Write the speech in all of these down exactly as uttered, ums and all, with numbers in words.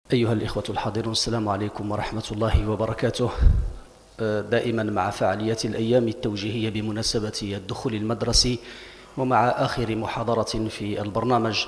أيها الإخوة الحاضرون، السلام عليكم ورحمة الله وبركاته. دائما مع فعاليات الأيام التوجيهية بمناسبة الدخول المدرسي، ومع آخر محاضرة في البرنامج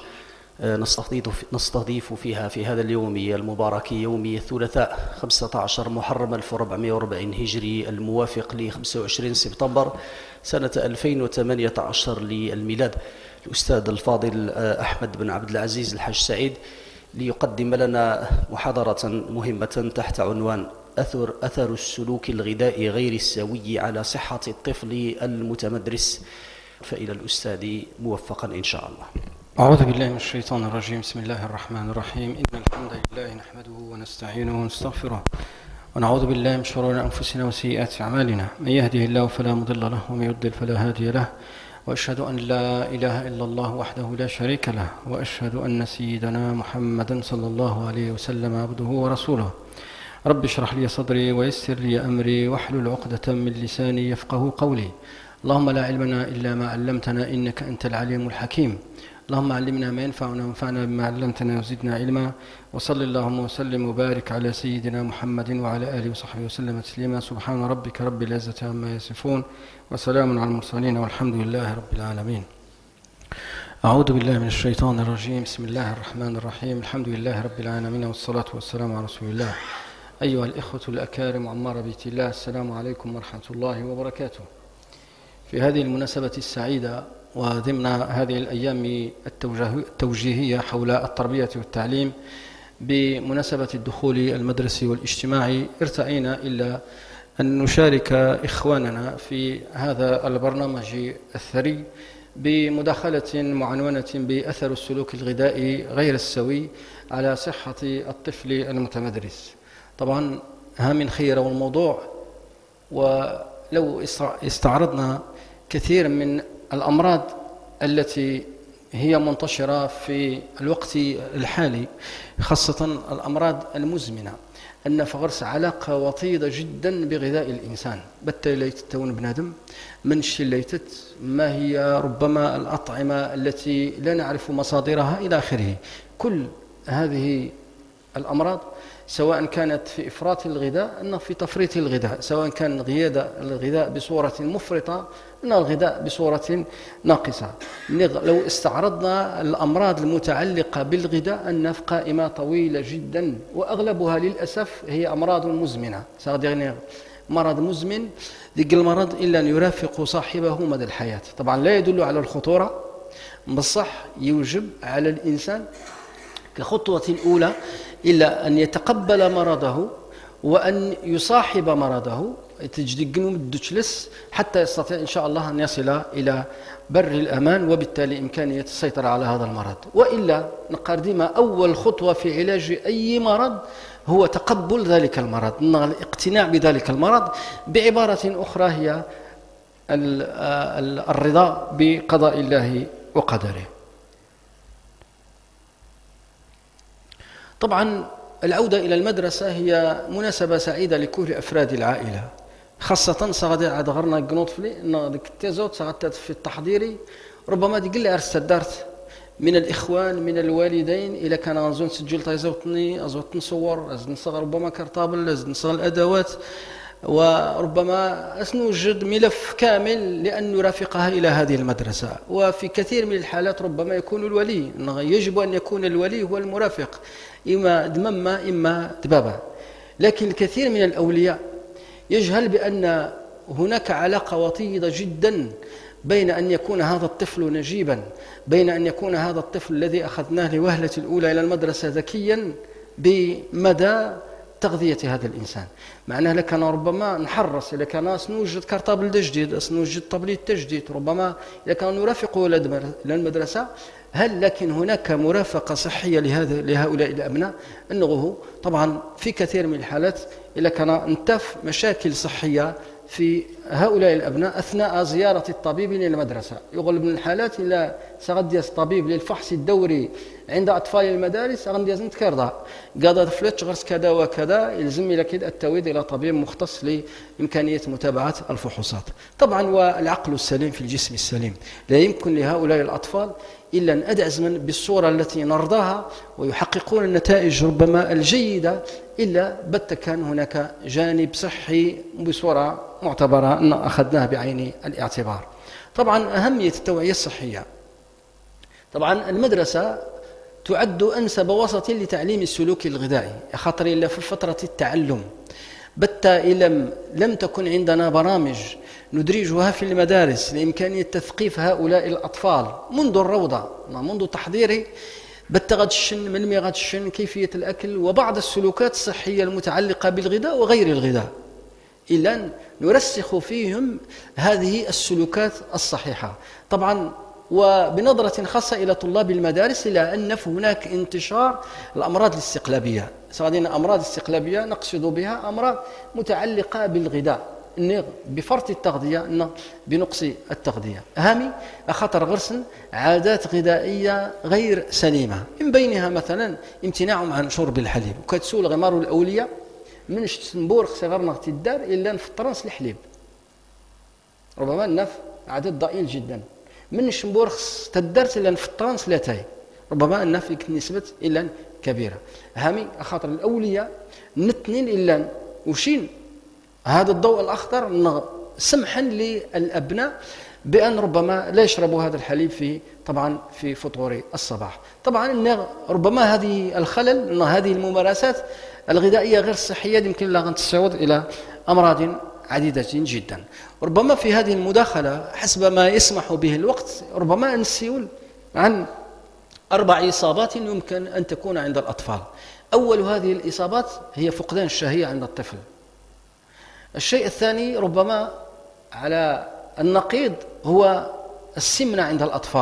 نستضيف فيها في هذا اليوم المبارك يوم الثلاثاء خمسة عشر محرم ألف وأربعمائة وأربعين هجري الموافق ل خمسة وعشرين سبتمبر سنة ألفين وثمانية عشر للميلاد الأستاذ الفاضل أحمد بن عبد العزيز الحاج سعيد، ليقدم لنا محاضرة مهمة تحت عنوان أثر, أثر السلوك الغذائي غير السوي على صحة الطفل المتمدرس. فإلى الأستاذ موفقا إن شاء الله. أعوذ بالله من الشيطان الرجيم. بسم الله الرحمن الرحيم. إن الحمد لله نحمده ونستعينه ونستغفره ونعوذ بالله من شرور أنفسنا وسيئات أعمالنا. من يهده الله فلا مضل له ومن يضلل فلا هادي له، وأشهد أن لا إله إلا الله وحده لا شريك له، وأشهد أن سيدنا محمدا صلى الله عليه وسلم عبده ورسوله. رب اشرح لي صدري ويسر لي أمري واحلل عقدة من لساني يفقه قولي. اللهم لا علمنا إلا ما علمتنا إنك أنت العليم الحكيم. اللهم علمنا ما ينفعنا وانفعنا بما علمتنا وزدنا علما. وصل اللهم وسلم وبارك على سيدنا محمد وعلى آله وصحبه وسلم تسليما. سبحان ربك رب العزة عما يصفون وسلام على المرسلين والحمد لله رب العالمين. أعوذ بالله من الشيطان الرجيم. بسم الله الرحمن الرحيم. الحمد لله رب العالمين والصلاة والسلام على رسول الله. أيها الإخوة الأكارم عمار بيت الله، السلام عليكم ورحمة الله وبركاته. في هذه المناسبة السعيدة وضمن هذه الأيام التوجيهية حول التربية والتعليم بمناسبة الدخول المدرسي والاجتماعي، ارتأينا إلا أن نشارك إخواننا في هذا البرنامج الثري بمداخلة معنونة بأثر السلوك الغذائي غير السوي على صحة الطفل المتمدرس. طبعا هام خير والموضوع، ولو استعرضنا كثير من الأمراض التي هي منتشرة في الوقت الحالي، خاصة الأمراض المزمنة، أن فغرس علاقة وطيدة جدا بغذاء الإنسان. بالتالي ليتتون بنادم من شليتت ما هي ربما الأطعمة التي لا نعرف مصادرها إلى آخره. كل هذه الأمراض سواء كانت في إفراط الغذاء أو في تفريط الغذاء، سواء كان الغذاء بصورة مفرطة أو الغذاء بصورة ناقصة. لو استعرضنا الأمراض المتعلقة بالغذاء أن في قائمة طويلة جدا، وأغلبها للأسف هي أمراض مزمنة. مرض مزمن ذيك المرض إلا أن يرافق صاحبه مدى الحياة. طبعا لا يدل على الخطورة، بصح يوجب على الإنسان كخطوة أولى إلا أن يتقبل مرضه وأن يصاحب مرضه تجدقنه مدتشلس حتى يستطيع إن شاء الله أن يصل إلى بر الأمان، وبالتالي إمكانية السيطرة على هذا المرض. وإلا نقار ديما أول خطوة في علاج أي مرض هو تقبل ذلك المرض، الاقتناع بذلك المرض. بعبارة أخرى هي الرضا بقضاء الله وقدره. طبعا العودة إلى المدرسة هي مناسبة سعيدة لكل أفراد العائلة، خاصة صغدي عاد غرنا قنوط فلي إن ديك التيزوت صغدت في التحضيري ربما ديك اللي أرستدارت من الإخوان من الوالدين إلى كان غنزون سجل تيزوتني أزوت نصور أزد نصغر ربما كرطابل أزد نصغر الأدوات، وربما أسنوجد ملف كامل لأن نرافقها إلى هذه المدرسة. وفي كثير من الحالات ربما يكون الولي، يجب أن يكون الولي هو المرافق، إما دمما إما دبابا. لكن الكثير من الأولياء يجهل بأن هناك علاقة وطيدة جدا بين أن يكون هذا الطفل نجيبا، بين أن يكون هذا الطفل الذي أخذناه لوهلة الأولى إلى المدرسة ذكيا بمدى تغذية هذا الإنسان. معناه لكان ربما نحرص إذا كان سنوجد كرطابل جديد، سنوجد طابليت تجديد، ربما إذا كان نرافقه إلى المدرسة. هل لكن هناك مرافقة صحية لهذا لهؤلاء الأبناء؟ أنه طبعا في كثير من الحالات إذا كان انتف مشاكل صحية في هؤلاء الأبناء أثناء زيارة الطبيب للمدرسة. يقول من الحالات إلا سغديس الطبيب للفحص الدوري عند أطفال المدارس غنديز نتكرضى قاعدة فلتش غرس كذا وكذا، يلزم إلى كده التويد إلى طبيب مختص لإمكانية متابعة الفحوصات. طبعا والعقل السليم في الجسم السليم، لا يمكن لهؤلاء الأطفال إلا أدع زمن بالصورة التي نرضاها ويحققون النتائج ربما الجيدة، إلا بت كان هناك جانب صحي بصورة معتبرة أن أخذناها بعين الاعتبار. طبعا أهمية التوعية الصحية، طبعا المدرسة تعد أنسب وسط لتعليم السلوك الغذائي، خاطر إلا في فترة التعلم بتا إن لم تكن عندنا برامج ندرجها في المدارس لإمكانية تثقيف هؤلاء الأطفال منذ الروضة، منذ تحضيره بتا غتشن من مي غتشن كيفية الأكل وبعض السلوكات الصحية المتعلقة بالغذاء وغير الغذاء، إلا نرسخ فيهم هذه السلوكات الصحيحة. طبعا وبنظرة خاصة إلى طلاب المدارس، إلى أن هناك انتشار الأمراض الاستقلابية. سواء أمراض استقلابية نقصد بها أمراض متعلقة بالغذاء بفرط التغذية، بنقص التغذية، هامي خطر غرسن عادات غذائية غير سليمة، من بينها مثلا امتناعهم عن شرب الحليب. وكتسول غمار الأولياء من شتنبور صغرنا تدار إلا نفطرنس الحليب، ربما النف عدد ضئيل جدا من الشنبور تدرت إلا نفطرنس لاتاي، ربما النف نسبة إلا كبيرة. هامي خاطر الأولياء نتنين إلا وشين هذا الضوء الأخضر سمحا للأبناء بأن ربما لا يشربوا هذا الحليب في طبعا في فطور الصباح. طبعا إن ربما هذه الخلل إن هذه الممارسات الغذائية غير الصحية يمكن لها أن تسعود إلى أمراض عديدة جدا. ربما في هذه المداخلة حسب ما يسمح به الوقت ربما نسيول عن أربع إصابات يمكن أن تكون عند الأطفال. أول هذه الإصابات هي فقدان الشهية عند الطفل. الشيء الثاني ربما على النقيض هو السمنة عند الأطفال،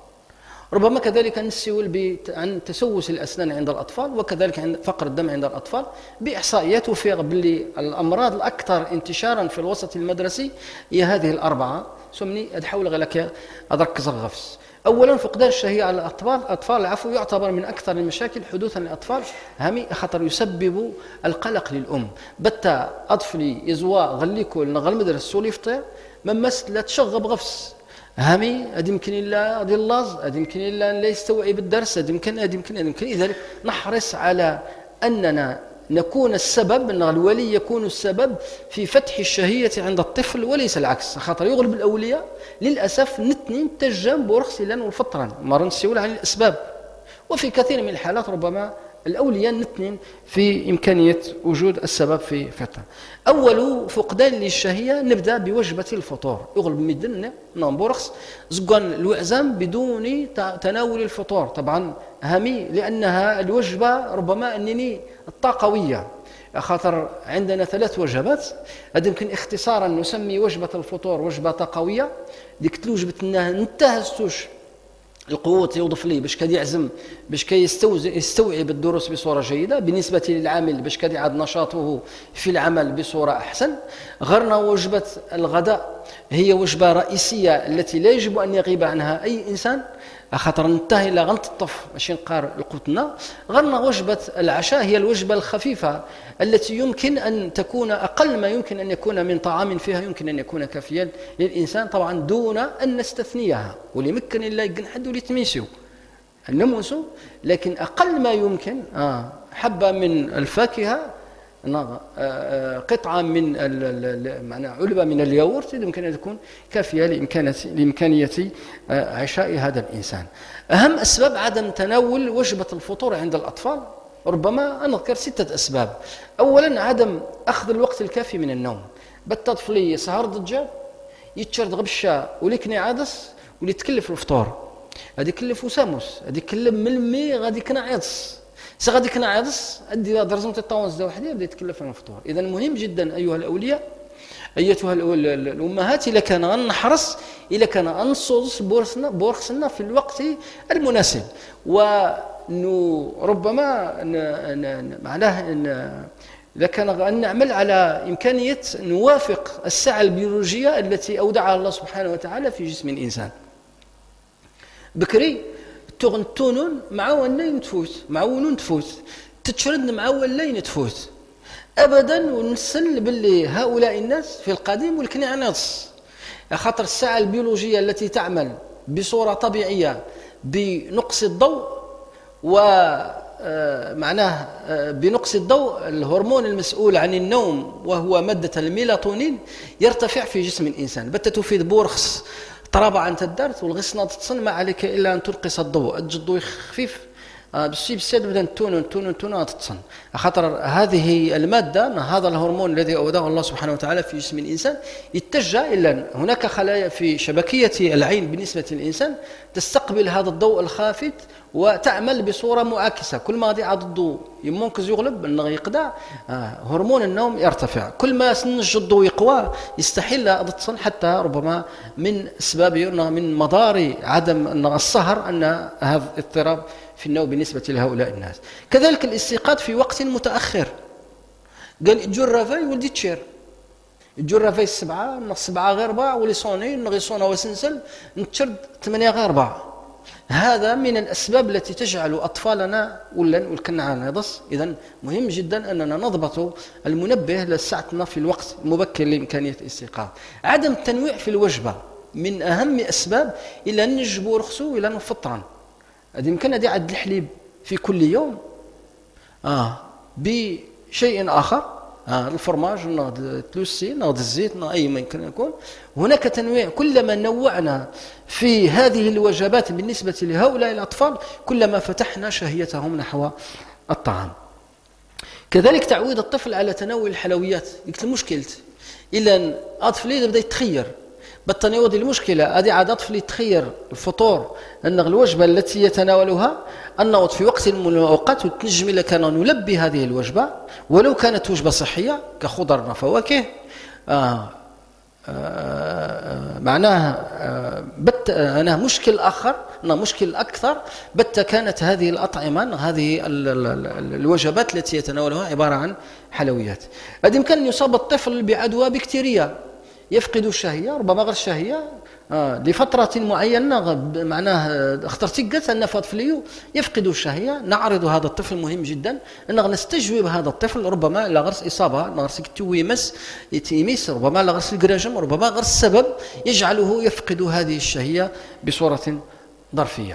ربما كذلك نسيول عن تسوس الأسنان عند الأطفال، وكذلك عند فقر الدم عند الأطفال. بإحصائيات وفق باللي الأمراض الأكثر انتشارا في الوسط المدرسي هي هذه الأربعة. سمني أدحول غلك أدرك زغفس. أولا فقدان الشهية على الأطفال. الأطفال العفو يعتبر من أكثر المشاكل حدوثا للأطفال، همي خطر يسبب القلق للأم. بتا أطفلي يزوا غليكو لنغل مدرس سولي فطير ممس لا تشغب غفس، همي هذا يمكن إلا هذه اللاز، هذا يمكن إلا لا يستوعب الدرس، هذا يمكن هذا يمكن هذا يمكن. لذلك نحرص على أننا نكون السبب، أن الولي يكون السبب في فتح الشهية عند الطفل وليس العكس، خاطر يغلب الأولياء للأسف نتنين تجام بورخ لان والفطرا ما نسيول عن الأسباب. وفي كثير من الحالات ربما الأولياء نتنين في إمكانية وجود السبب في فطرة. أول فقدان للشهية نبدأ بوجبة الفطور. يغلب مدن نامبورخس زقان الوعزام بدون تناول الفطور، طبعا هامي لأنها الوجبة ربما أنني الطاقوية، خاطر عندنا ثلاث وجبات. هذا يمكن اختصارا نسمي وجبة الفطور وجبة طاقوية. ديك الوجبة انها انتهزتوش القوة يوظف لي باش كاد يعزم باش كي يستوعب الدروس بصورة جيدة، بالنسبة للعامل باش كاد يعاد نشاطه في العمل بصورة أحسن. غيرنا وجبة الغداء هي وجبة رئيسية التي لا يجب أن يغيب عنها أي إنسان، خاطر ننتهي إلى غنتطف ماشي نقار القوتنا. غيرنا وجبة العشاء هي الوجبة الخفيفة التي يمكن أن تكون أقل ما يمكن أن يكون من طعام فيها يمكن أن يكون كافيا للإنسان، طبعا دون أن نستثنيها، واللي ممكن إلا يقنحد ولي تميسيو النموسو، لكن أقل ما يمكن آه حبة من الفاكهة، قطعة من معنى علبة من الياغورت يمكن أن تكون كافية لإمكانية عشاء هذا الإنسان. أهم أسباب عدم تناول وجبة الفطور عند الأطفال ربما أذكر ستة أسباب. أولا عدم أخذ الوقت الكافي من النوم. بالتطفلي سهر ضجة يتشرد غبشة ولكني عادس ولي تكلف الفطور، هذه كلف وساموس، هذه كلف ملمي غادي كنا عادس سغادي كنا عادس ادي درزمت الطاونس دا وحدي بدا يتكلف عن الفطور. اذا مهم جدا ايها الاولياء ايتها الامهات اذا كان غنحرص اذا كان انصوص بورسنا بورخسنا في الوقت المناسب، ونو ربما معناه ان اذا كان نعمل على امكانيه نوافق الساعه البيولوجيه التي اودعها الله سبحانه وتعالى في جسم الانسان. بكري تغنتونون مع ولين تفوت مع ولون تفوت تتشرد مع ولين تفوت ابدا. ونسل باللي هؤلاء الناس في القديم والكني عناص، خاطر الساعه البيولوجيه التي تعمل بصوره طبيعيه بنقص الضوء، ومعناه بنقص الضوء الهرمون المسؤول عن النوم وهو مادة الميلاتونين يرتفع في جسم الإنسان. بت تفيد بورخص طرابة أنت الدارت والغصنة تتصن ما عليك إلا أن تنقص الضوء، الضوء خفيف بالسي بالسيد بدأ تون تون تون تتصن، خاطر هذه المادة هذا الهرمون الذي أوداه الله سبحانه وتعالى في جسم الإنسان يتجه إلا هناك خلايا في شبكية العين بالنسبة للإنسان تستقبل هذا الضوء الخافت وتعمل بصورة معاكسة. كل ما ضيع الضوء يمكن يغلب انه يقدع آه هرمون النوم يرتفع، كل ما سنج الضوء يقوى يستحيل لا تصن، حتى ربما من اسباب من مضار عدم السهر ان هذا اضطراب في النوم بالنسبة لهؤلاء الناس. كذلك الاستيقاظ في وقت متأخر، قال جو الرافاي ولدي تشير جو الرافاي السبعة نص سبعة غير ربع ولي صوني نغي صونا وسنسل نتشرد ثمانية غير ربع. هذا من الأسباب التي تجعل أطفالنا ولا والكنعان يضص. إذن مهم جدا أننا نضبط المنبه لساعتنا في الوقت المبكر لإمكانية الاستيقاظ. عدم التنويع في الوجبة من أهم أسباب إلا نجبو رخصو إلى فطرا. هذا يمكن أن يعد الحليب في كل يوم آه بشيء آخر، آه الفرماج ناخذ تلوسي ناخذ الزيت ناخذ أي ما يمكن يكون. هناك تنويع، كلما نوعنا في هذه الوجبات بالنسبة لهؤلاء الأطفال كلما فتحنا شهيتهم نحو الطعام. كذلك تعويد الطفل على تناول الحلويات. قلت المشكلة إلا الطفل إذا بدأ يتخير بالتناول المشكلة هذه عادة الطفل يتخير الفطور أن الوجبة التي يتناولها أنه في وقت من الأوقات وتنجم إلا كان نلبي هذه الوجبة ولو كانت وجبة صحية كخضر وفواكه آه آه معناها آه بت أنا مشكل آخر أنا مشكل أكثر بت كانت هذه الأطعمة هذه ال ال ال الوجبات التي يتناولها عبارة عن حلويات. قد يمكن أن يصاب الطفل بعدوى بكتيريا يفقد الشهية ربما غير الشهية آه لفترة معينة معناه اخترتي قلت أن فطفليو يفقد الشهية. نعرض هذا الطفل مهم جدا أن نستجوب هذا الطفل ربما لغرس إصابة لغرس كتويمس يتيميس ربما لغرس الجراجم ربما غرس السبب يجعله يفقد هذه الشهية بصورة ظرفية.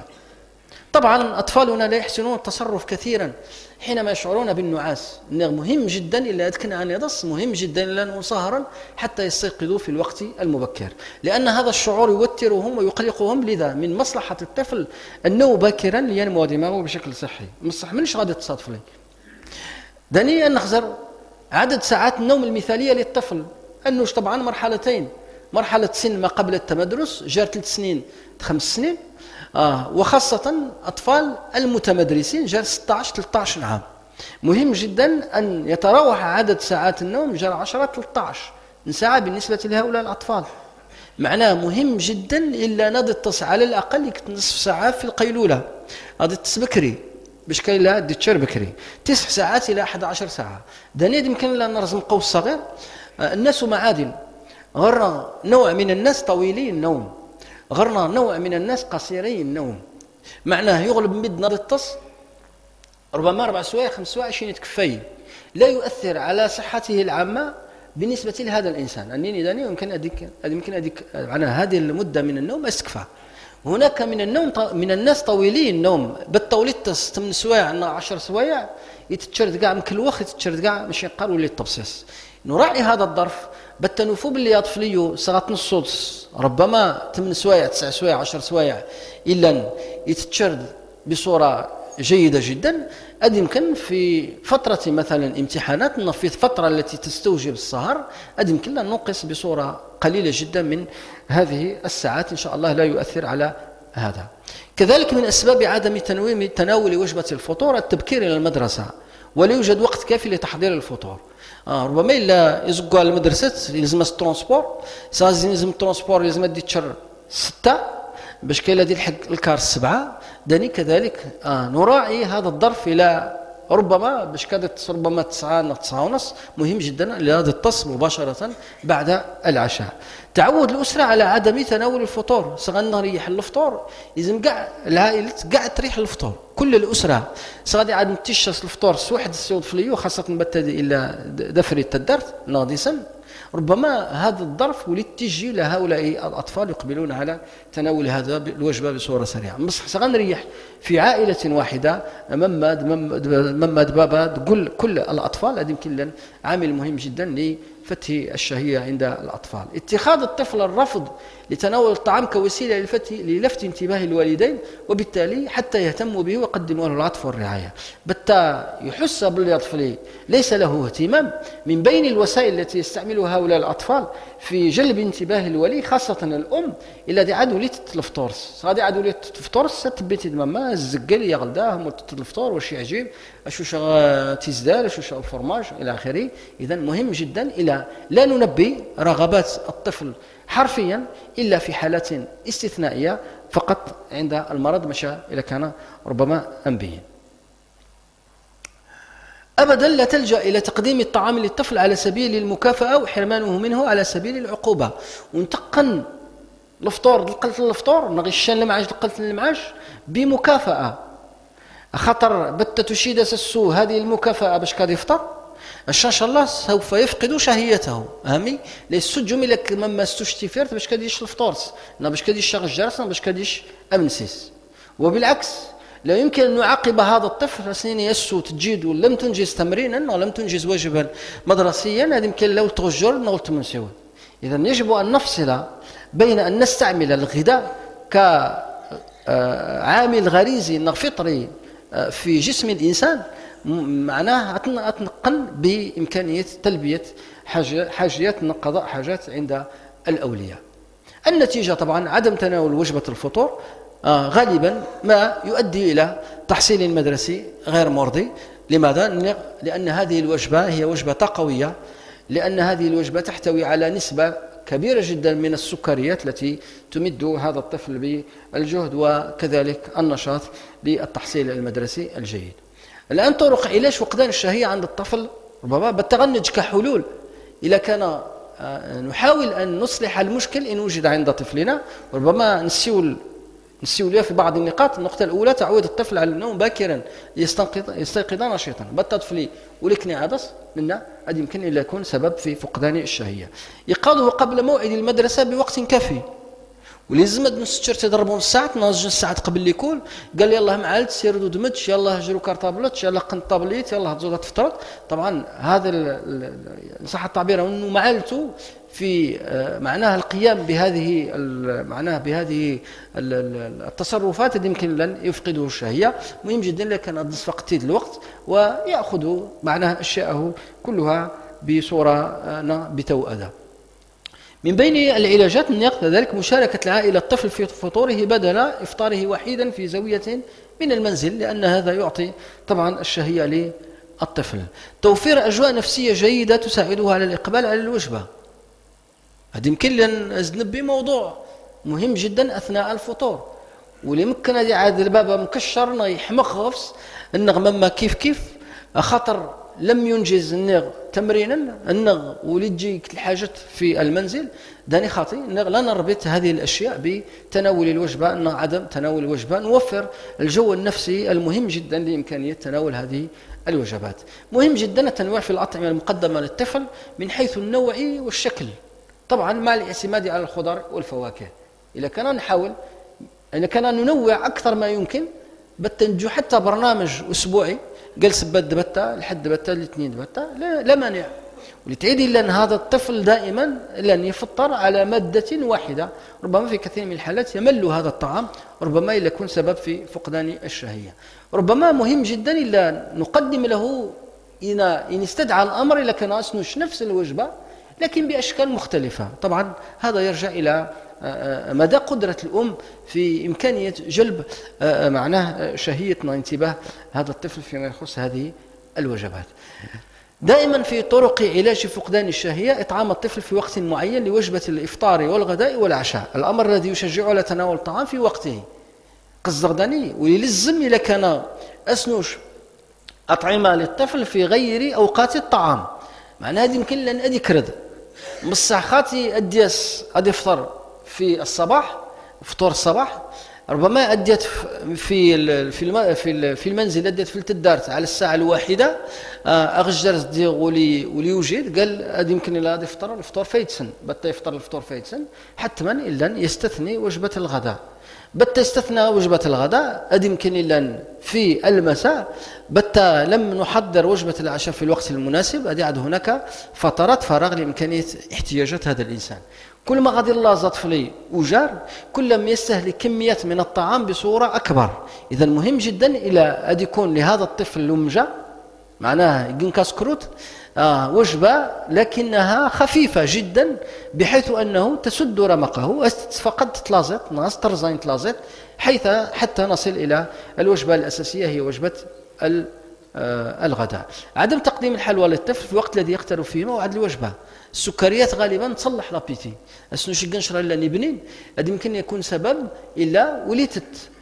طبعا أطفالنا لا يحسنون التصرف كثيرا حينما يشعرون بالنعاس. مهم جدا إلا أذكنا عن يضص مهم جدا إلا سهرا حتى يستيقظوا في الوقت المبكر، لأن هذا الشعور يوترهم ويقلقهم. لذا من مصلحة الطفل النوم باكرا لينمو دماغه بشكل صحي. مصح منش غادي تصادف لي داني أن نخزر عدد ساعات النوم المثالية للطفل. أنه طبعا مرحلتين، مرحلة سن ما قبل التمدرس جار ثلاث سنين خمس سنين آه وخاصة أطفال المتمدرسين جار ستة عشر ثلاثة عشر عام. مهم جدا أن يتراوح عدد ساعات النوم جار عشرة ثلاثة عشر ساعة بالنسبة لهؤلاء الأطفال. معناه مهم جدا إلا نضطس على الأقل نصف ساعة في القيلولة هذا بكري باش كاين لا ديتشر بكري تسع ساعات إلى أحد عشر ساعة. دانيد يمكن لا نرزم قوس صغير. آه الناس معادن، غير نوع من الناس طويلي النوم، غرنا نوع من الناس قصيري النوم. معناه يغلب مد نار التص ربما أربع سوايع خمس سوايع عشرين يتكفي، لا يؤثر على صحته العامة بالنسبة لهذا الإنسان. أنني داني يمكن أديك يمكن أديك على هذه المدة من النوم استكفى. هناك من النوم من الناس طويلي النوم بالطول التص ثمان سوايع عندنا عشر سوايع يتشرد كاع من كل وقت يتشرد كاع ماشي يقال ولا التبصيص. نراعي هذا الظرف بالتنوفو باللي أطفليو صغات نص ربما ثمان سوايع تسع سوايع عشر سوايع إلا يتشرد بصورة جيدة جدا. أد يمكن في فترة مثلا امتحانات في الفترة التي تستوجب السهر أد يمكن لا ننقص بصورة قليلة جدا من هذه الساعات إن شاء الله لا يؤثر على هذا. كذلك من أسباب عدم تناول وجبة الفطور التبكير إلى المدرسة ولا يوجد وقت كافي لتحضير الفطور. آه ربما إلا يزقوا على المدرسة يلزم الترونسبور سازين يلزم الترونسبور يلزم دي تشر ستة باش كاين دي الحق الكار السبعة. داني كذلك آه نراعي هذا الظرف إلى ربما باش كذا ربما تسعة تسعة ونص. مهم جدا لهذا التص مباشرة بعد العشاء. تعود الأسرة على عدم تناول الفطور. سغنا ريح الفطور لازم كاع العائلة كاع تريح الفطور كل الأسرة سغادي عاد تشخص الفطور واحد السيود فليو خاصة بتدي إلا دفري التدرت ناضيسا ربما هذا الظرف ولد تجي لهؤلاء الأطفال يقبلون على تناول هذا الوجبة بصورة سريعة. بصح غنريح في عائلة واحدة مماد مماد بابا كل كل الأطفال، هذا يمكن عامل مهم جدا لفتح الشهية عند الأطفال. اتخاذ الطفل الرفض لتناول الطعام كوسيلة للفت انتباه الوالدين، وبالتالي حتى يهتموا به ويقدموا له العطف والرعاية. بتا يحس باللي طفلي ليس له اهتمام، من بين الوسائل التي يستعملها هؤلاء الأطفال في جلب انتباه الولي خاصة الأم إلا دي عادوا لي تتلفطورس غادي عادوا لي تتلفطورس ستبيتي ماما الزقل يغلداه متتلفطور واش يعجب اشو شغا تيزدال اشو شغا الفرماج إلى آخره. إذن مهم جدا إلى لا ننبي رغبات الطفل حرفيا إلا في حالات استثنائية فقط عند المرض مشى إذا كان ربما أنبيا. أبدا لا تلجأ إلى تقديم الطعام للطفل على سبيل المكافأة وحرمانه منه على سبيل العقوبة. ونتقن الفطور دقلت الفطور نغي الشان المعاش دقلت المعاش بمكافأة، خطر بت تشيد سسو هذه المكافأة باش كاد يفطر ان شاء الله سوف يفقد شهيته. امي ليس جملك مما استشتفرت باش كاديش الفطورس باش كاديش شغل الجرس باش كاديش امنسيس. وبالعكس لا يمكن أن نعاقب هذا الطفل سنين يسو تجيد ولم تنجز تمرينا ولم تنجز واجبا مدرسيا، هذا يمكن لو تغجر نغل تمنسيوه. إذا يجب أن نفصل بين أن نستعمل الغذاء كعامل غريزي فطري في جسم الإنسان، معناه أتنقل بإمكانية تلبية حاجيات قضاء حاجات عند الأولياء. النتيجة طبعا عدم تناول وجبة الفطور آه غالبا ما يؤدي إلى تحصيل مدرسي غير مرضي. لماذا؟ لأن هذه الوجبة هي وجبة طاقوية، لأن هذه الوجبة تحتوي على نسبة كبيرة جدا من السكريات التي تمد هذا الطفل بالجهد وكذلك النشاط للتحصيل المدرسي الجيد. الآن طرق علاج فقدان الشهية عند الطفل ربما بالتغنج كحلول. إذا كان نحاول أن نصلح المشكل إن وجد عند طفلنا، ربما نسيول نسيوليها في بعض النقاط. النقطة الأولى تعويد الطفل على النوم باكرا يستيقظ نشيطا. بطل طفلي ولكني عدس منا هذا يمكن أن يكون سبب في فقدان الشهية. إيقاظه قبل موعد المدرسة بوقت كافي، ولازم نص تشرت يضربوا نص ساعه نص ساعه قبل اللي يكون قال يلاه معالت سير دو دمج يلاه هجروا كارطابلات يلاه قنت طابليت يلاه تزود تفطر. طبعا هذا صح التعبير انه معالته في معناها القيام بهذه معناها بهذه التصرفات اللي يمكن لن يفقده الشهيه. مهم جدا لكن نصف تيد الوقت وياخذ معناها اشياءه كلها بصوره بتوأدة. من بين العلاجات كذلك مشاركة العائلة الطفل في فطوره بدل إفطاره وحيدا في زاوية من المنزل، لأن هذا يعطي طبعا الشهية للطفل. توفير أجواء نفسية جيدة تساعده على الإقبال على الوجبة. هذا يمكن أن أزنب بموضوع مهم جدا أثناء الفطور، واللي ممكن هذه عاد البابا مكشر يحمق غفص النغ مما كيف كيف خطر لم ينجز النغ تمرينا النغ وليجيك الحاجات في المنزل داني خاطي النغ لا نربط هذه الأشياء بتناول الوجبة. أن عدم تناول الوجبة نوفر الجو النفسي المهم جدا لإمكانية تناول هذه الوجبات. مهم جدا التنويع في الأطعمة المقدمة للطفل من حيث النوع والشكل، طبعا مع الاعتماد على الخضر والفواكه. إذا كان نحاول إذا كان ننوع أكثر ما يمكن بتنجو حتى برنامج أسبوعي قال سبت دبتة لحد دبتة الاثنين دبتة لا, لا مانع. ولتعيد إلا أن هذا الطفل دائما لن يفطر على مادة واحدة، ربما في كثير من الحالات يمل هذا الطعام، ربما يكون سبب في فقدان الشهية. ربما مهم جدا إلا نقدم له إن استدعى الأمر إلا كان أسنوش نفس الوجبة لكن بأشكال مختلفة. طبعا هذا يرجع إلى مدى قدرة الأم في إمكانية جلب معناه شهية وانتباه هذا الطفل فيما يخص هذه الوجبات. دائما في طرق علاج فقدان الشهية إطعام الطفل في وقت معين لوجبة الإفطار والغداء والعشاء، الأمر الذي يشجع على تناول الطعام في وقته قصدغداني. وللزم إذا كان أسنوش أطعمة للطفل في غير أوقات الطعام، معنى هذه يمكن لأن أدي كرد مصح خاتي أديس أدي فطر في الصباح فطور الصباح، ربما أديت في في في المنزل أديت في التدارت على الساعة الواحدة اغجر ديال ولي ولي يوجد قال هذا يمكن لا يفطر الفطور فايتسن بتا يفطر الفطور فايتسن حتما الا يستثني وجبه الغداء بتا يستثنى وجبه الغداء هذا يمكن الا في المساء بتا لم نحضر وجبه العشاء في الوقت المناسب هذه عاد هناك فترات فراغ لامكانيه احتياجات هذا الانسان كل ما غادي الله طفلي وجار كل ما يستهلك كميات من الطعام بصوره اكبر اذا مهم جدا الى ان يكون لهذا الطفل لمجه معناه ينكاس كروت آه وجبه لكنها خفيفه جدا بحيث انه تسد رمقه فقد تلازط ناس ترزين تلازط حيث حتى نصل الى الوجبه الاساسيه هي وجبه الغداء. عدم تقديم الحلوى للطفل في الوقت الذي يقترب فيه موعد الوجبه. السكريات غالبا تصلح لابيتي اسنو شي كنشرا لا نبنين هذا يمكن يكون سبب الا وليت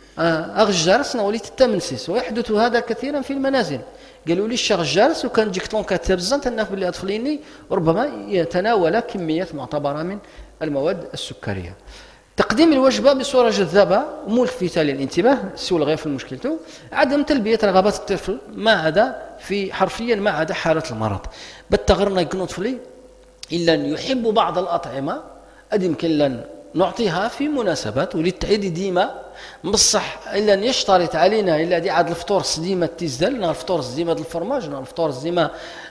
اغجرس وليت التمنسيس ويحدث هذا كثيرا في المنازل. قالوا لي الشيخ جالس وكان تجيك طلونكات تبزن تناف باللي اطفليني ربما يتناول كميات معتبره من المواد السكريه. تقديم الوجبه بصوره جذابه وملفته للانتباه سوى الغايه في مشكلته عدم تلبيه رغبات الطفل ما عدا في حرفيا ما عدا حاله المرض. بالتغرنا يكون طفلي الا ان يحب بعض الاطعمه قد يمكن لن نعطيها في مناسبات وللتعيد ديما بصح الا ان يشترط علينا الا دي عاد الفطور ديما تيزدل نهار الفطور ديما الفرماج نهار الفطور ديما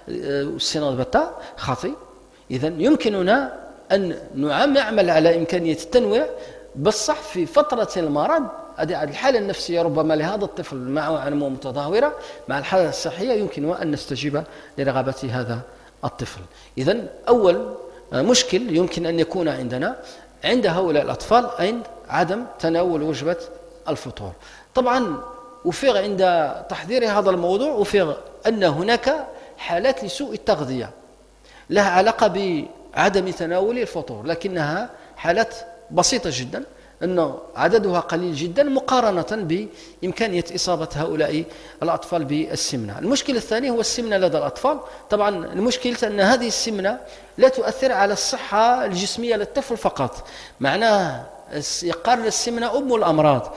السيناد بتا خاطي. اذا يمكننا ان نعمل على امكانيه التنويع بصح في فتره المرض هذه الحاله النفسيه ربما لهذا الطفل مع نمو متدهوره مع الحاله الصحيه يمكن ان نستجيب لرغبه هذا الطفل. اذا اول مشكل يمكن ان يكون عندنا عند هؤلاء الأطفال عند عدم تناول وجبة الفطور. طبعا وفيغ عند تحضير هذا الموضوع وفيغ أن هناك حالات لسوء التغذية لها علاقة بعدم تناول الفطور لكنها حالات بسيطة جدا أنه عددها قليل جدا مقارنة بإمكانية إصابة هؤلاء الأطفال بالسمنة. المشكلة الثاني هو السمنة لدى الأطفال. طبعا المشكلة أن هذه السمنة لا تؤثر على الصحة الجسمية للطفل فقط معناه يقارن السمنة أم الأمراض.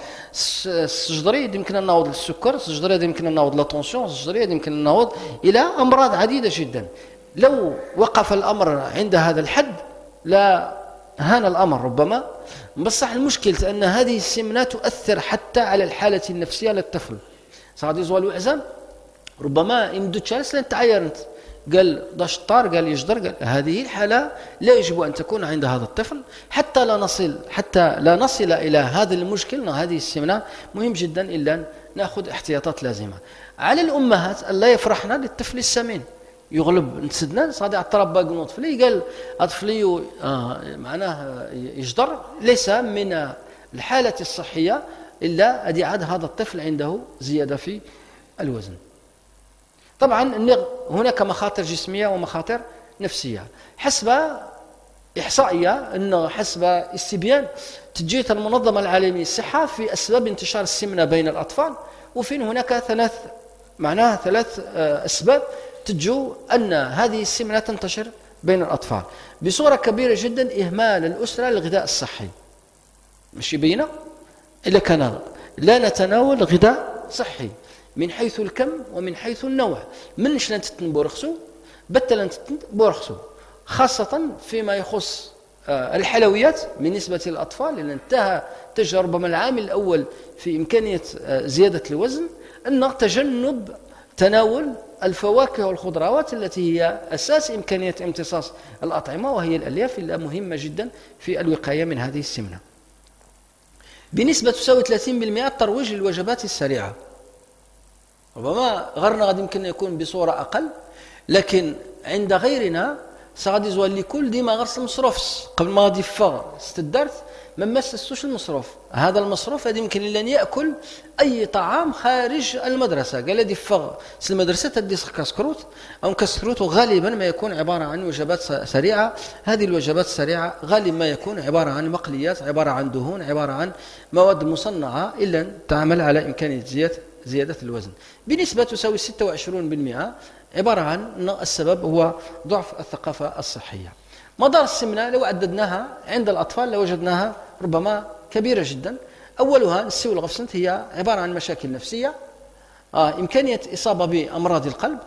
السجدري يمكن أن نعوض السكر السجدري يمكن أن نعوض لاطونسيون السجدري يمكن أن نعوض إلى أمراض عديدة جدا. لو وقف الأمر عند هذا الحد لا هان الأمر ربما بصح المشكلة أن هذه السمنة تؤثر حتى على الحالة النفسية للطفل. صعد يزوال الوعزان ربما يمدو تشالس لأن تعيرنت قال داش طار قال يجدر قال هذه الحالة لا يجب أن تكون عند هذا الطفل حتى لا نصل حتى لا نصل إلى هذا المشكل هذه السمنة مهم جدا إلا نأخذ احتياطات لازمة. على الأمهات ألا يفرحنا للطفل السمين يغلب نسدنا صادع التربى قلنا طفلي قال أطفلي آه معناه يجدر ليس من الحالة الصحية إلا أدي عاد هذا الطفل عنده زيادة في الوزن. طبعا هناك مخاطر جسمية ومخاطر نفسية حسب إحصائية أنه حسب استبيان تجيت المنظمة العالمية للصحة في أسباب انتشار السمنة بين الأطفال وفين هناك ثلاث معناها ثلاث أسباب تجو أن هذه السمنة تنتشر بين الأطفال بصورة كبيرة جدا. إهمال الأسرة للغذاء الصحي مش يبينا إلا كان لا نتناول غذاء صحي من حيث الكم ومن حيث النوع منش لن تتنبورخسو بتلن تتنبورخسو خاصة فيما يخص الحلويات بالنسبة للأطفال لأن انتهى تجربة من العام الأول في إمكانية زيادة الوزن أن تجنب تناول الفواكه والخضروات التي هي أساس إمكانية امتصاص الأطعمة وهي الألياف المهمة جدا في الوقاية من هذه السمنة. بنسبة تساوي ثلاثين بالمئة ترويج للوجبات السريعة ربما غيرنا غادي يمكن يكون بصورة أقل لكن عند غيرنا سغادي يزوال لكل ديما غرس المصروف قبل ما غادي يفغ استدرت ما مسستوش المصروف. هذا المصروف هذا يمكن لن يأكل أي طعام خارج المدرسة قال لي فغ المدرسة تدي كاسكروت أو كاسكروت وغالبا ما يكون عبارة عن وجبات سريعة. هذه الوجبات السريعة غالبا ما يكون عبارة عن مقليات عبارة عن دهون عبارة عن مواد مصنعة إلا تعمل على إمكانية زيادة زيادة الوزن بنسبة تساوي ستة وعشرين بالمئة عبارة عن أن السبب هو ضعف الثقافة الصحية. مدار السمنة لو عددناها عند الأطفال لوجدناها ربما كبيرة جدا. أولها السوء الغفصنت هي عبارة عن مشاكل نفسية آه إمكانية إصابة بأمراض القلب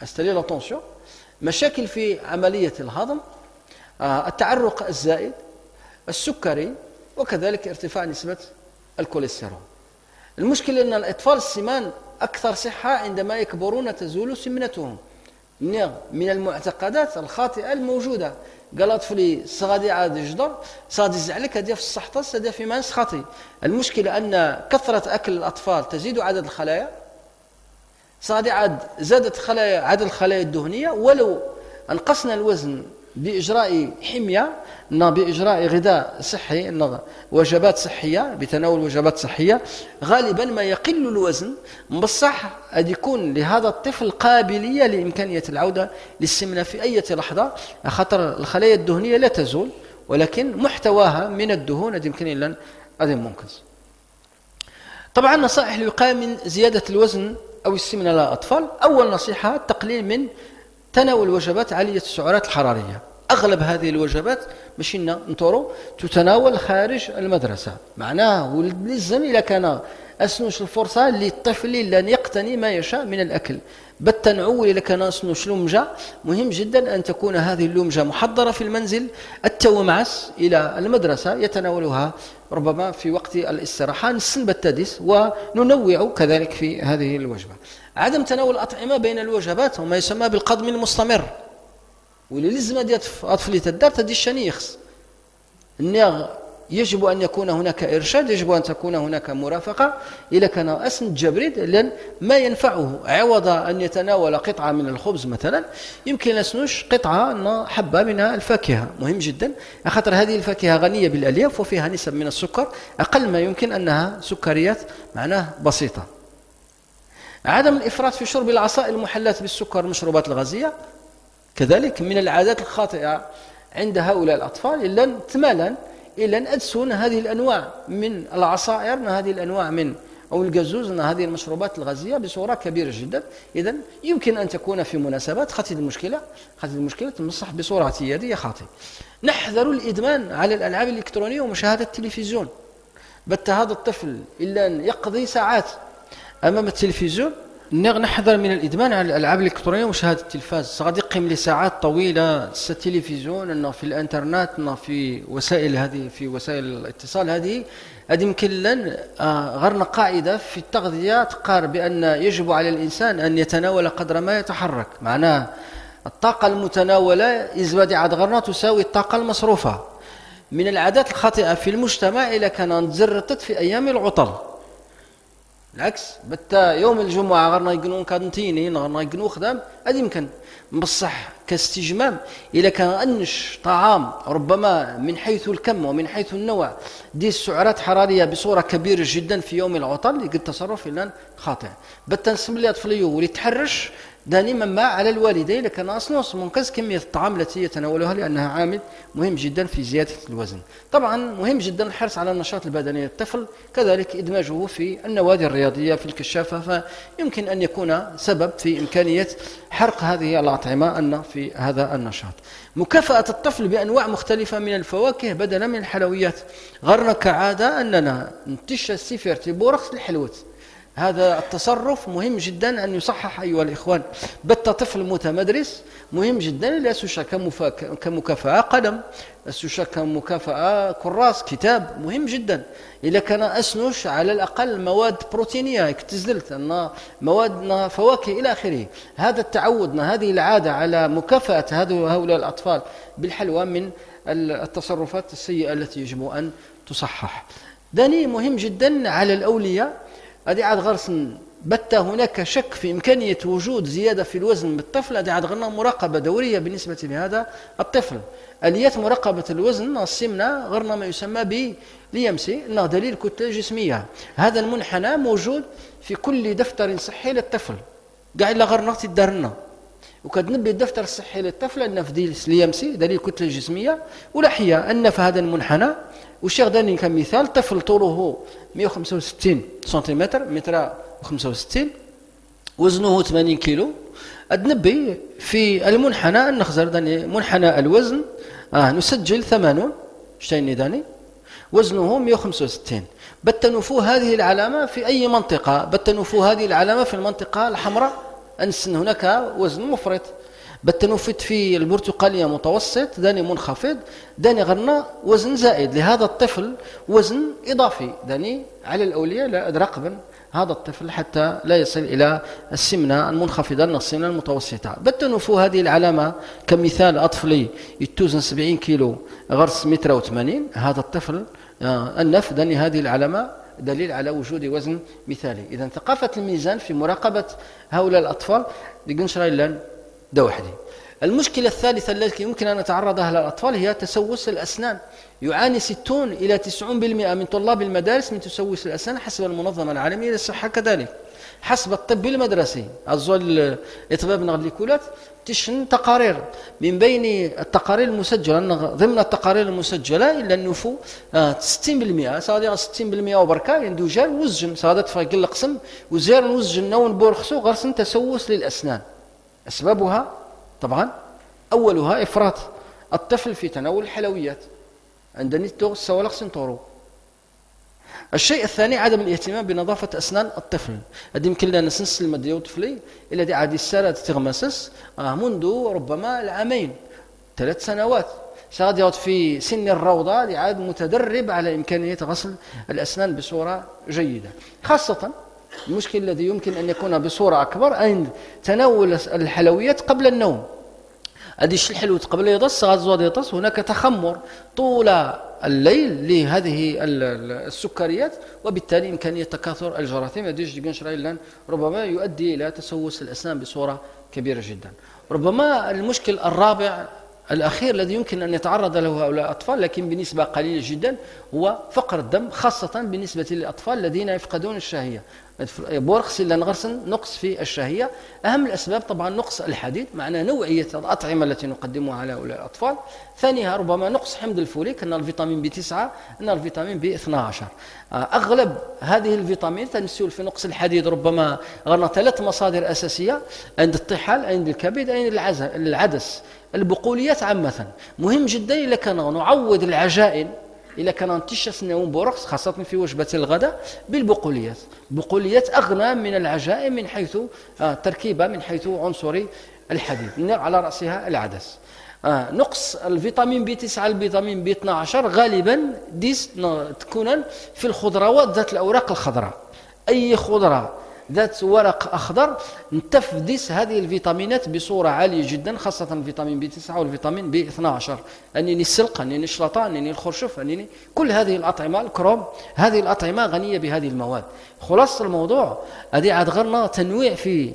استلي لا طونسيون، مشاكل في عملية الهضم، التعرق الزائد، السكري، وكذلك ارتفاع نسبة الكوليسترول. المشكلة أن الأطفال السمان أكثر صحة عندما يكبرون تزول سمنتهم. من المعتقدات الخاطئة الموجودة قال طفلي صغادي عاد جدر صغادي زعلك هذه في الصحة هذه في مانس خاطي. المشكلة أن كثرة أكل الأطفال تزيد عدد الخلايا، صغادي عاد زادت خلايا عدد الخلايا الدهنية، ولو أنقصنا الوزن بإجراء حمية، بإجراء غذاء صحي، وجبات صحية، بتناول وجبات صحية، غالبا ما يقل الوزن. بصح قد يكون لهذا الطفل قابلية لإمكانية العودة للسمنة في أي لحظة، خاطر الخلايا الدهنية لا تزول، ولكن محتواها من الدهون قد يمكن أن هذا منقذ. طبعا نصائح الوقاية من زيادة الوزن أو السمنة للأطفال: أول نصيحة التقليل من تناول وجبات عالية السعرات الحرارية. أغلب هذه الوجبات ماشي نطورو تتناول خارج المدرسة، معناه لازم إذا كان أسنوش الفرصة للطفل لأن يقتني ما يشاء من الأكل. بالتنعول إذا كان أسنوش لمجة، مهم جدا أن تكون هذه اللمجة محضرة في المنزل، التومعس إلى المدرسة يتناولها ربما في وقت الاستراحة، نسن بالتدس وننوع كذلك في هذه الوجبة. عدم تناول الأطعمة بين الوجبات وما يسمى بالقضم المستمر، واللي لازم ديال أطفالي تدار تدي الشنيخس. يجب أن يكون هناك إرشاد، يجب أن تكون هناك مرافقة. إذا كان أسن جبريد لأن ما ينفعه عوض أن يتناول قطعة من الخبز مثلا، يمكن أسنوش قطعة حبة من الفاكهة، مهم جدا، خاطر هذه الفاكهة غنية بالألياف وفيها نسب من السكر أقل ما يمكن أنها سكريات معناه بسيطة. عدم الإفراط في شرب العصائر المحلات بالسكر المشروبات الغازية كذلك من العادات الخاطئة عند هؤلاء الأطفال، إلا تمالا إلا أن أدسون هذه الأنواع من العصائر، هذه الأنواع من أو الجزوز، هذه المشروبات الغازية بصورة كبيرة جدا. إذن يمكن أن تكون في مناسبات خاطئة المشكلة خاطئة المشكلة تنصح بصورة اعتيادية خاطئة. نحذر الإدمان على الألعاب الإلكترونية ومشاهدة التلفزيون. بت هذا الطفل إلا أن يقضي ساعات أمام التلفزيون، نحذر من الإدمان على الألعاب الإلكترونية ومشاهدة التلفاز. صغادي يقيم لساعات طويلة في التلفزيون، أنه في الإنترنت، أنه في وسائل هذه في وسائل الاتصال هذه هذه يمكن لن غرنا قاعدة في التغذية تقار بأن يجب على الإنسان أن يتناول قدر ما يتحرك. معناه الطاقة المتناولة إزبادي عاد غرنا تساوي الطاقة المصروفة. من العادات الخاطئة في المجتمع إذا كان نتزرطت في أيام العطل، العكس بتا يوم الجمعة غرنا يقنون كانتيني غرنا يقنون خدام، هذا يمكن بصح كاستجمام. إذا كان أنش طعام ربما من حيث الكم ومن حيث النوع دي السعرات حرارية بصورة كبيرة جدا في يوم العطل، يقد تصرف إلا خاطئ. بتا نسم لي أطفاليو ولي تحرش دائما ما على الوالدين لكن أصلا منقذ كمية الطعام التي يتناولها، لأنها عامل مهم جدا في زيادة الوزن. طبعا مهم جدا الحرص على النشاط البدني للطفل، كذلك إدماجه في النوادي الرياضية في الكشافة، فيمكن أن يكون سبب في إمكانية حرق هذه الأطعمة أن في هذا النشاط. مكافأة الطفل بأنواع مختلفة من الفواكه بدلا من الحلويات. غرنا كعادة أننا نتش السفر تبورخ الحلوات، هذا التصرف مهم جدا أن يصحح أيها الإخوان. بت طفل متمدرس مهم جدا لا سوشا كمكافأة قلم، سوشا كمكافأة كراس كتاب، مهم جدا. إذا كان أسنوش على الأقل مواد بروتينية اكتزلت أن مواد فواكه إلى آخره. هذا التعود، هذه العادة على مكافأة هؤلاء الأطفال بالحلوى من التصرفات السيئة التي يجب أن تصحح. داني مهم جدا على الأولياء. هذه عاد غرسن بت هناك شك في إمكانية وجود زيادة في الوزن بالطفل، هذه عاد غرنا مراقبة دورية بالنسبة لهذا الطفل. آليات مراقبة الوزن السمنة غرنا ما يسمى ب ليمسي أنه دليل كتلة جسمية. هذا المنحنى موجود في كل دفتر صحي للطفل، قاعد لغرنا تدارنا وكاد نبي الدفتر الصحي للطفل أن في ديل ليمسي دليل كتلة جسمية، ولحية أن في هذا المنحنى. والشيخ داني كمثال طفل طوله مئة وخمسة وستين سنتيمتر، متر وخمسة وستين، وزنه ثمانين كيلو. النبي في المنحنى أن نخزر داني منحنى الوزن آه نسجل ثمانون شتيني داني، وزنه مئة وخمسة وستين. بتنفو هذه العلامة في أي منطقة؟ بتنفو هذه العلامة في المنطقة الحمراء أنسن هناك وزن مفرط. بالتنفت في البرتقالية متوسط، داني منخفض، داني غرنا وزن زائد لهذا الطفل، وزن إضافي داني على الأولياء لا أدرقبا هذا الطفل حتى لا يصل إلى السمنة المنخفضة من السمنة المتوسطة. بالتنفو هذه العلامة كمثال أطفلي يتوزن سبعين كيلو غرس متر وثمانين، هذا الطفل النف داني هذه العلامة دليل على وجود وزن مثالي. إذن ثقافة الميزان في مراقبة هؤلاء الأطفال لقنشرا لان ده وحدي. المشكلة الثالثة التي يمكن أن نتعرض لها الأطفال هي تسوس الأسنان. يعاني ستون إلى تسعون بالمئة من طلاب المدارس من تسوس الأسنان حسب المنظمة العالمية للصحة، كذلك حسب الطب المدرسي. الزول يطبب نغليكولات تشن تقارير، من بين التقارير المسجلة ضمن التقارير المسجلة إلا النفو ستين بالمئة صادق ستين بالمئة وبركة يندو جار وزجن صادق فاقل قسم وزير وزجن نون بورخسو غرسن تسوس للأسنان. أسبابها طبعا أولها إفراط الطفل في تناول الحلويات عندنا توغ سوالق سنتورو. الشيء الثاني عدم الاهتمام بنظافة أسنان الطفل. هذه يمكن لنا نسنسل ديال طفلي إلا دي عادي السارة تغمسس منذ ربما العامين ثلاث سنوات، ساعد في سن الروضة لعاد متدرب على إمكانية غسل الأسنان بصورة جيدة. خاصة المشكل الذي يمكن أن يكون بصورة أكبر عند تناول الحلويات قبل النوم. هذه الشيء الحلو قبل يضص غازواد يضص، هناك تخمر طول الليل لهذه السكريات، وبالتالي إمكانية تكاثر الجراثيم هذه ربما يؤدي إلى تسوس الأسنان بصورة كبيرة جدا. ربما المشكل الرابع الأخير الذي يمكن أن يتعرض له هؤلاء الأطفال لكن بنسبة قليلة جدا هو فقر الدم، خاصة بالنسبة للأطفال الذين يفقدون الشهية. بورخس إلا نغرسن نقص في الشهية. أهم الأسباب طبعا نقص الحديد، معنا نوعية الأطعمة التي نقدمها على هؤلاء الأطفال. ثانيها ربما نقص حمض الفوليك، أن الفيتامين بي تسعة، أن الفيتامين بي اثني عشر. أغلب هذه الفيتامين تنسيول في نقص الحديد ربما غرنا ثلاث مصادر أساسية عند الطحال، عند الكبد، عند العدس. البقوليات عامة مهم جدا إذا كان نعوض العجائن، إذا كان نتشس نوم بورخس خاصة في وجبة الغداء بالبقوليات. البقوليات أغنى من العجائن من حيث تركيبة، من حيث عنصري الحديد، على رأسها العدس. آه نقص الفيتامين بي تسعة، الفيتامين بي اثني عشر غالبا ديس تكون في الخضروات ذات الأوراق الخضراء. أي خضرة ذات ورق أخضر نتفدس هذه الفيتامينات بصورة عالية جدا، خاصة الفيتامين بي تسعة والفيتامين بي اثني عشر. أنني السلق، أنني الشلطة، أنني الخرشف، أنني كل هذه الأطعمة الكروم، هذه الأطعمة غنية بهذه المواد. خلاصة الموضوع هذه عاد غرنا تنويع في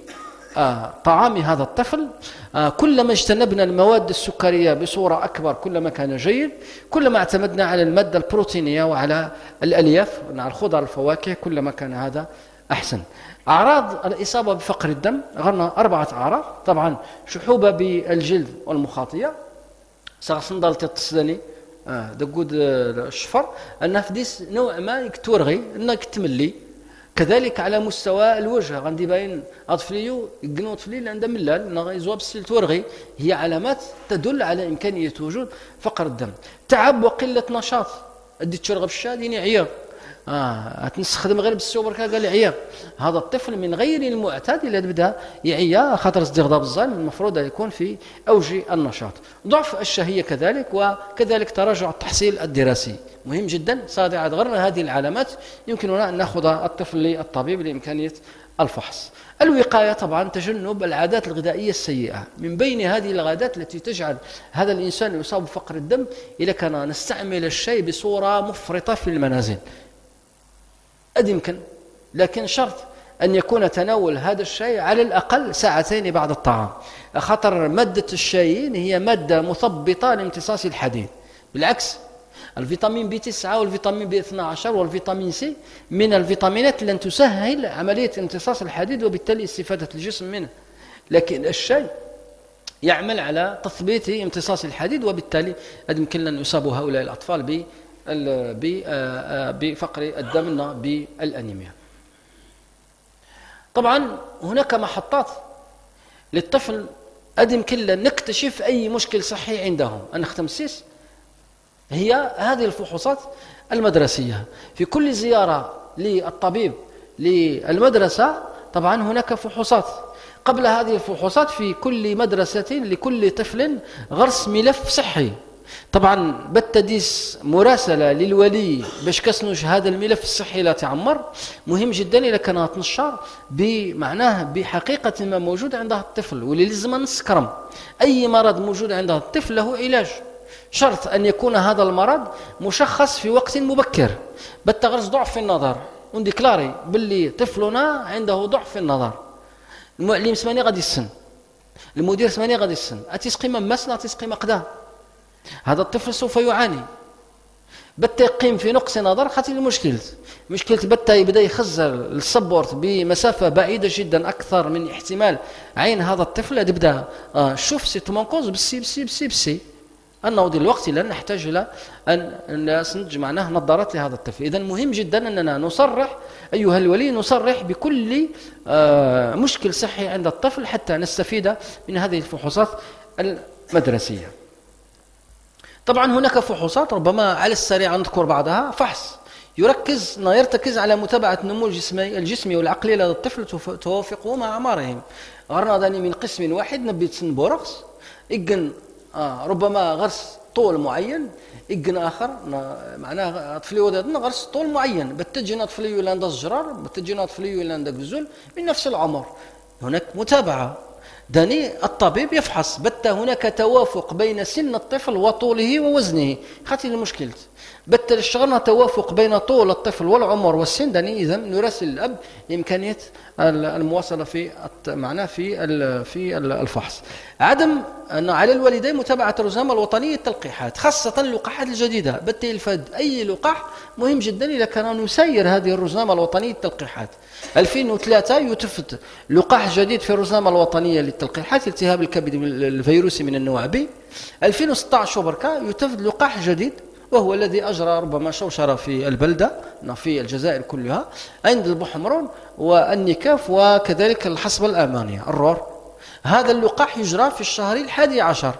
آه طعام هذا الطفل. آه كلما اجتنبنا المواد السكرية بصورة أكبر كلما كان جيد، كلما اعتمدنا على المادة البروتينية وعلى الألياف على الخضر الفواكه كلما كان هذا أحسن. أعراض الإصابة بفقر الدم غرنا أربعة أعراض. طبعا شحوبة بالجلد والمخاطية، سأصندل تتصدني آه دقود الشفر، النفديس نوع ما يكتورغي انك تملي. كذلك على مستوى الوجه غندي باين اطفليو يقنو طفلي عندها ملال يزواب السيل تورغي، هي علامات تدل على إمكانية وجود فقر الدم. تعب وقلة نشاط، ادي تشرغب الشاد يعني عياط، اه تنستخدم غير بالسوبر قال لي عيا. هذا الطفل من غير المعتاد اللي بدا يعيا خاطر استغضاب الظالم، المفروض يكون في اوج النشاط. ضعف الشهيه كذلك، وكذلك تراجع التحصيل الدراسي مهم جدا. صادع غرنا هذه العلامات يمكننا ان ناخذ الطفل للطبيب لامكانيه الفحص. الوقايه طبعا تجنب العادات الغذائيه السيئه. من بين هذه العادات التي تجعل هذا الانسان يصاب بفقر الدم اذا كان نستعمل الشيء بصوره مفرطه في المنازل. قد يمكن، لكن شرط أن يكون تناول هذا الشيء على الأقل ساعتين بعد الطعام. خطر مادة الشايين هي مادة مثبطة لامتصاص الحديد. بالعكس الفيتامين بي تسعة والفيتامين بي اثني عشر والفيتامين سي من الفيتامينات التي تسهل عملية امتصاص الحديد وبالتالي استفادة الجسم منه، لكن الشاي يعمل على تثبيت امتصاص الحديد، وبالتالي قد يمكن أن يصاب هؤلاء الأطفال ب بفقر الدم بالأنيميا. طبعا هناك محطات للطفل قد يمكن نكتشف أي مشكل صحي عندهم. أن نختمسيس هي هذه الفحوصات المدرسية. في كل زيارة للطبيب للمدرسة طبعا هناك فحوصات. قبل هذه الفحوصات في كل مدرسة لكل طفل غرس ملف صحي. طبعا بتديس مراسلة للولي باش كسنوش هذا الملف الصحي لا تعمر. مهم جدا إذا كان تنشر بمعناه بحقيقة ما موجود عند الطفل، واللي لازم نسكرم. أي مرض موجود عند الطفل له علاج، شرط أن يكون هذا المرض مشخص في وقت مبكر. بتغرس ضعف في النظر ونديكلاري باللي طفلنا عنده ضعف في النظر، المعلم سماني غادي السن، المدير سماني غادي السن، أتسقي مسنا أتسقي مقدا، هذا الطفل سوف يعاني. بتا يقيم في نقص نظر خاطر المشكلة مشكلة بتا يبدا يخزر السبورت بمسافة بعيدة جدا أكثر من احتمال عين هذا الطفل. تبدا آه شوف سي تومونكوز بالسي بالسي بالسي بالسي أنه دي الوقت لن نحتاج إلى أن نسنج معناه نظارات لهذا الطفل. إذن مهم جدا أننا نصرح أيها الولي، نصرح بكل آه مشكل صحي عند الطفل حتى نستفيد من هذه الفحوصات المدرسية. طبعا هناك فحوصات ربما على السريع نذكر بعضها. فحص يركز يرتكز على متابعة النمو الجسمي الجسمي والعقلي لدى الطفل توافقه مع أعمارهم. غرنا داني من قسم واحد نبي تسن بورقس إجن آه ربما غرس طول معين، إجن آخر معناه طفلي ودادنا غرس طول معين، بتجينا طفلي يولاندا الجرار، بتجينا طفلي يولاندا الجزول من نفس العمر. هناك متابعة داني الطبيب يفحص بتا هناك توافق بين سن الطفل وطوله ووزنه. خاطر المشكلة بتا اشتغلنا توافق بين طول الطفل والعمر والسن، داني إذا نراسل الأب لإمكانية المواصلة في معناه في في الفحص. عدم أن على الوالدين متابعة الرزنامة الوطنية التلقيحات، خاصة اللقاحات الجديدة. بتا يلفد أي لقاح مهم جدا إذا كان نسير هذه الرزنامة الوطنية التلقيحات. ألفين وثلاثة يتفد لقاح جديد في الرزنامة الوطنية للتلقيحات التهاب الكبد الفيروسي من النوع بي. ألفين وستة عشر بركة يتفد لقاح جديد وهو الذي أجرى ربما شوشرة في البلدة في الجزائر كلها عند البحمرون والنكاف وكذلك الحصبة الأمانية الرور. هذا اللقاح يجرى في الشهر الحادي عشر.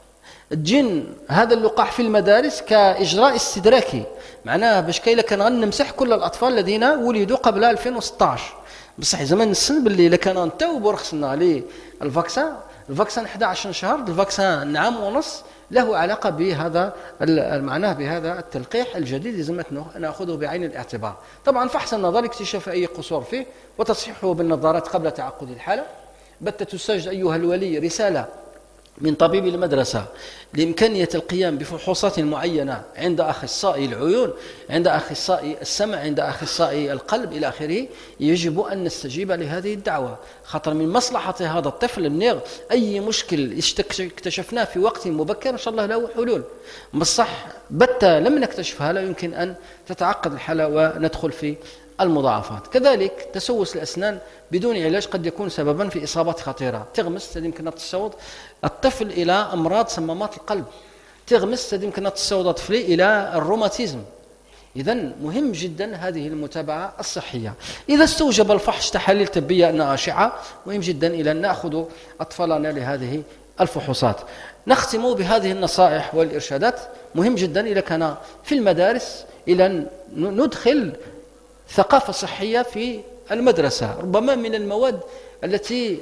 الجن هذا اللقاح في المدارس كإجراء استدراكي، معناه باش كاين كان غنمسح كل الأطفال الذين ولدوا قبل ألفين وستة عشر. بصح زمان السن باللي إلا كان نتاو برخصنا عليه الفاكسان الفاكسان أحد عشر شهر، الفاكسان عام ونص له علاقة بهذا المعناه بهذا التلقيح الجديد لازم نأخذه بعين الاعتبار. طبعا فحص النظر اكتشاف أي قصور فيه وتصحيحه بالنظارات قبل تعقد الحالة. بت تسجل أيها الولي رسالة من طبيب المدرسة لإمكانية القيام بفحوصات معينة عند أخصائي العيون، عند أخصائي السمع، عند أخصائي القلب إلى آخره. يجب أن نستجيب لهذه الدعوة، خاطر من مصلحة هذا الطفل النيغ أي مشكل اكتشفناه في وقت مبكر إن شاء الله له حلول. بصح بتا لم نكتشفها لا يمكن أن تتعقد الحالة وندخل في المضاعفات. كذلك تسوس الأسنان بدون علاج قد يكون سببا في إصابات خطيرة. تغمس يمكن تصود الطفل إلى أمراض صمامات القلب، تغمس يمكن تصود الطفل إلى الروماتيزم. إذن مهم جدا هذه المتابعة الصحية. إذا استوجب الفحص تحاليل طبية أنها أشعة، مهم جدا إلى أن نأخذ أطفالنا لهذه الفحوصات. نختم بهذه النصائح والإرشادات. مهم جدا إذا كان في المدارس إلى ندخل ثقافة صحية في المدرسة. ربما من المواد التي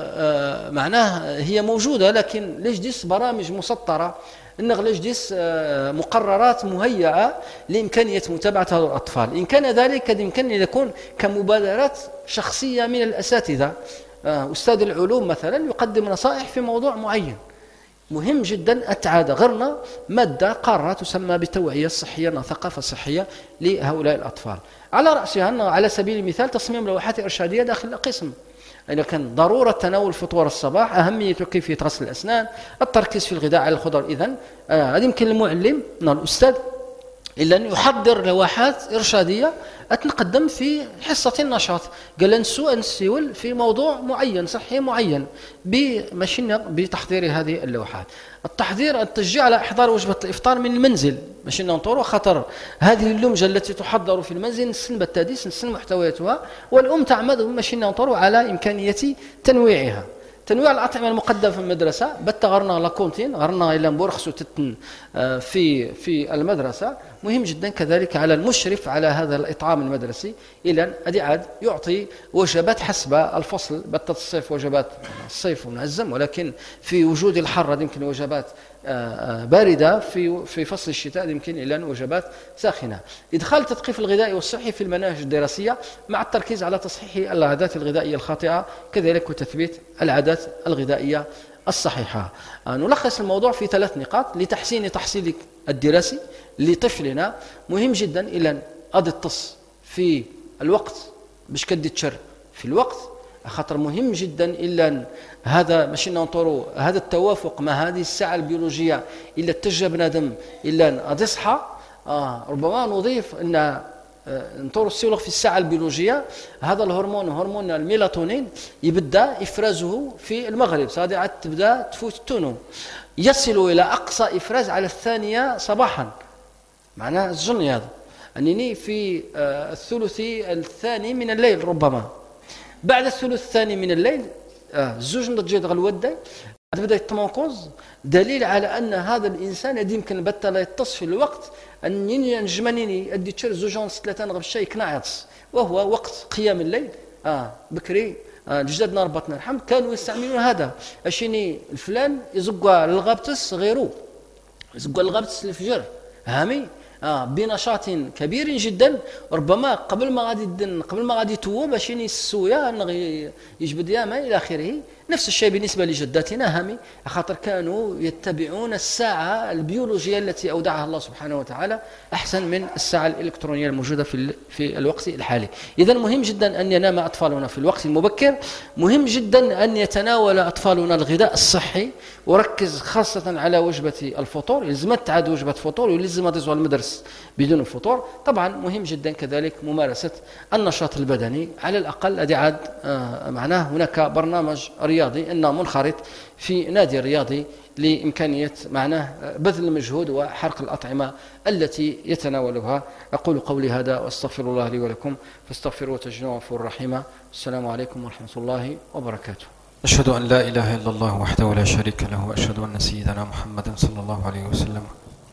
معناه هي موجودة لكن لجديس برامج مسطرة، إنغ لجديس مقررات مهيئة لإمكانية متابعة هذا الأطفال. إن كان ذلك يمكن أن يكون كمبادرات شخصية من الأساتذة. أستاذ العلوم مثلا يقدم نصائح في موضوع معين، مهم جدا أتعاد غرنا مادة قارة تسمى بالتوعية الصحية، ثقافة صحية لهؤلاء الأطفال. على رأسها على سبيل المثال تصميم لوحات إرشادية داخل القسم. إذا كان ضرورة تناول فطور الصباح، أهمية كيفية غسل الأسنان، التركيز في الغذاء على الخضر. إذن هذا آه يمكن المعلم الأستاذ إلا أن يحضر لوحات إرشادية أتنقدم في حصة النشاط، قال نسو نسيول في موضوع معين صحي معين بمشينا بتحضير هذه اللوحات. التحضير التشجيع على إحضار وجبة الإفطار من المنزل، مشينا نطور خطر هذه اللمجة التي تحضر في المنزل نسن بالتاديس نسن محتوياتها، والأم تعمد مشينا نطور على إمكانية تنويعها تنويع الأطعمة المقدمة في المدرسة بتا غرنا لا كونتين غرنا إلى مبورخسو تتن في في المدرسة. مهم جدا كذلك على المشرف على هذا الإطعام المدرسي إلى أدي عاد يعطي وجبات حسب الفصل. بتا الصيف وجبات الصيف منعزم، ولكن في وجود الحر يمكن وجبات باردة، في في فصل الشتاء يمكن إلى وجبات ساخنة. إدخال التثقيف الغذائي والصحي في المناهج الدراسية مع التركيز على تصحيح العادات الغذائية الخاطئة كذلك وتثبيت العادات الغذائية الصحيحة. نلخص الموضوع في ثلاث نقاط. لتحسين تحصيل الدراسي لطفلنا مهم جدا إلى أضي التص في الوقت باش كدي تشر في الوقت، خاطر مهم جدا إلا هذا ماشي ننطروا هذا التوافق مع هذه الساعة البيولوجية إلا تجا بنادم إلا أتصحى. آه ربما نضيف أن آه نطور السيولوغ في الساعة البيولوجية هذا الهرمون هرمون الميلاتونين يبدأ إفرازه في المغرب، صادعة تبدأ تفوت التونو، يصل إلى أقصى إفراز على الثانية صباحا. معناه الجن هذا أنني في آه الثلث الثاني من الليل، ربما بعد الثلث الثاني من الليل الزوج نضجيد غلودة بدأ يتمنقز، دليل على أن هذا الإنسان يدي يمكن بتا لا يتص في الوقت أن ينجمنيني أدي تشر زوجون ثلاثة غب الشيء كناعطس، وهو وقت قيام الليل. آه بكري آه جدادنا ربطنا الحمد كانوا يستعملون هذا أشيني الفلان يزقوا للغابتس غيره، يزقوا للغابتس الفجر هامي آه بنشاط كبير جدا. ربما قبل ما غادي قبل ما غادي تو باش يسويا يجبد ياما الى اخره. نفس الشيء بالنسبه لجداتنا هامي، خاطر كانوا يتبعون الساعه البيولوجيه التي اودعها الله سبحانه وتعالى احسن من الساعه الالكترونيه الموجوده في في الوقت الحالي. اذا مهم جدا ان ينام اطفالنا في الوقت المبكر، مهم جدا ان يتناول اطفالنا الغذاء الصحي، وركز خاصه على وجبه الفطور. يلزم تعاد وجبه فطور ويلزم تزوى المدرسه بدون الفطور. طبعا مهم جدا كذلك ممارسه النشاط البدني على الاقل. ادي عاد آه معناه هناك برنامج رياضي ان منخرط في نادي رياضي لإمكانية معناه بذل المجهود وحرق الأطعمة التي يتناولها. أقول قولي هذا وأستغفر الله لي ولكم فاستغفروه وتجنوه غفور رحيما. السلام عليكم ورحمة الله وبركاته. أشهد أن لا إله إلا الله وحده لا شريك له، وأشهد أن سيدنا محمدا صلى الله عليه وسلم.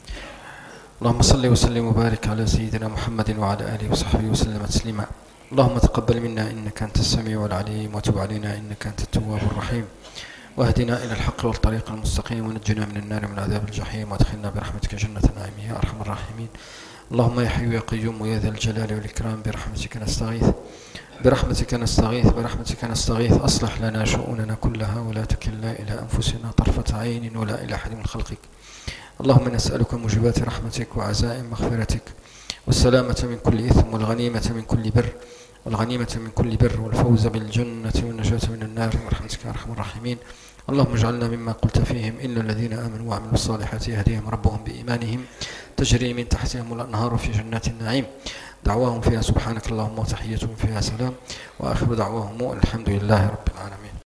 اللهم صل وسلم وبارك على سيدنا محمد وعلى آله وصحبه وسلم تسليما. اللهم تقبل منا إنك أنت السميع العليم، وتب علينا إنك أنت التواب الرحيم، واهدنا إلى الحق والطريق المستقيم، ونجنا من النار من عذاب الجحيم، وادخلنا برحمتك جنة النعيم يا أرحم الراحمين. اللهم يا حي يا قيوم ويا ذا الجلال والإكرام برحمتك نستغيث برحمتك نستغيث برحمتك نستغيث أصلح لنا شؤوننا كلها ولا تكلنا إلى أنفسنا طرفة عين ولا إلى أحد من خلقك. اللهم نسألك موجبات رحمتك وعزائم مغفرتك والسلامة من كل إثم والغنيمة من كل بر والغنيمة من كل بر والفوز بالجنة والنجاة من النار برحمتك يا أرحم الراحمين. اللهم اجعلنا مما قلت فيهم إن الذين آمنوا وعملوا الصالحات يهديهم ربهم بإيمانهم تجري من تحتهم الأنهار في جنات النعيم، دعواهم فيها سبحانك اللهم وتحيتهم فيها سلام، وآخر دعواهم الحمد لله رب العالمين.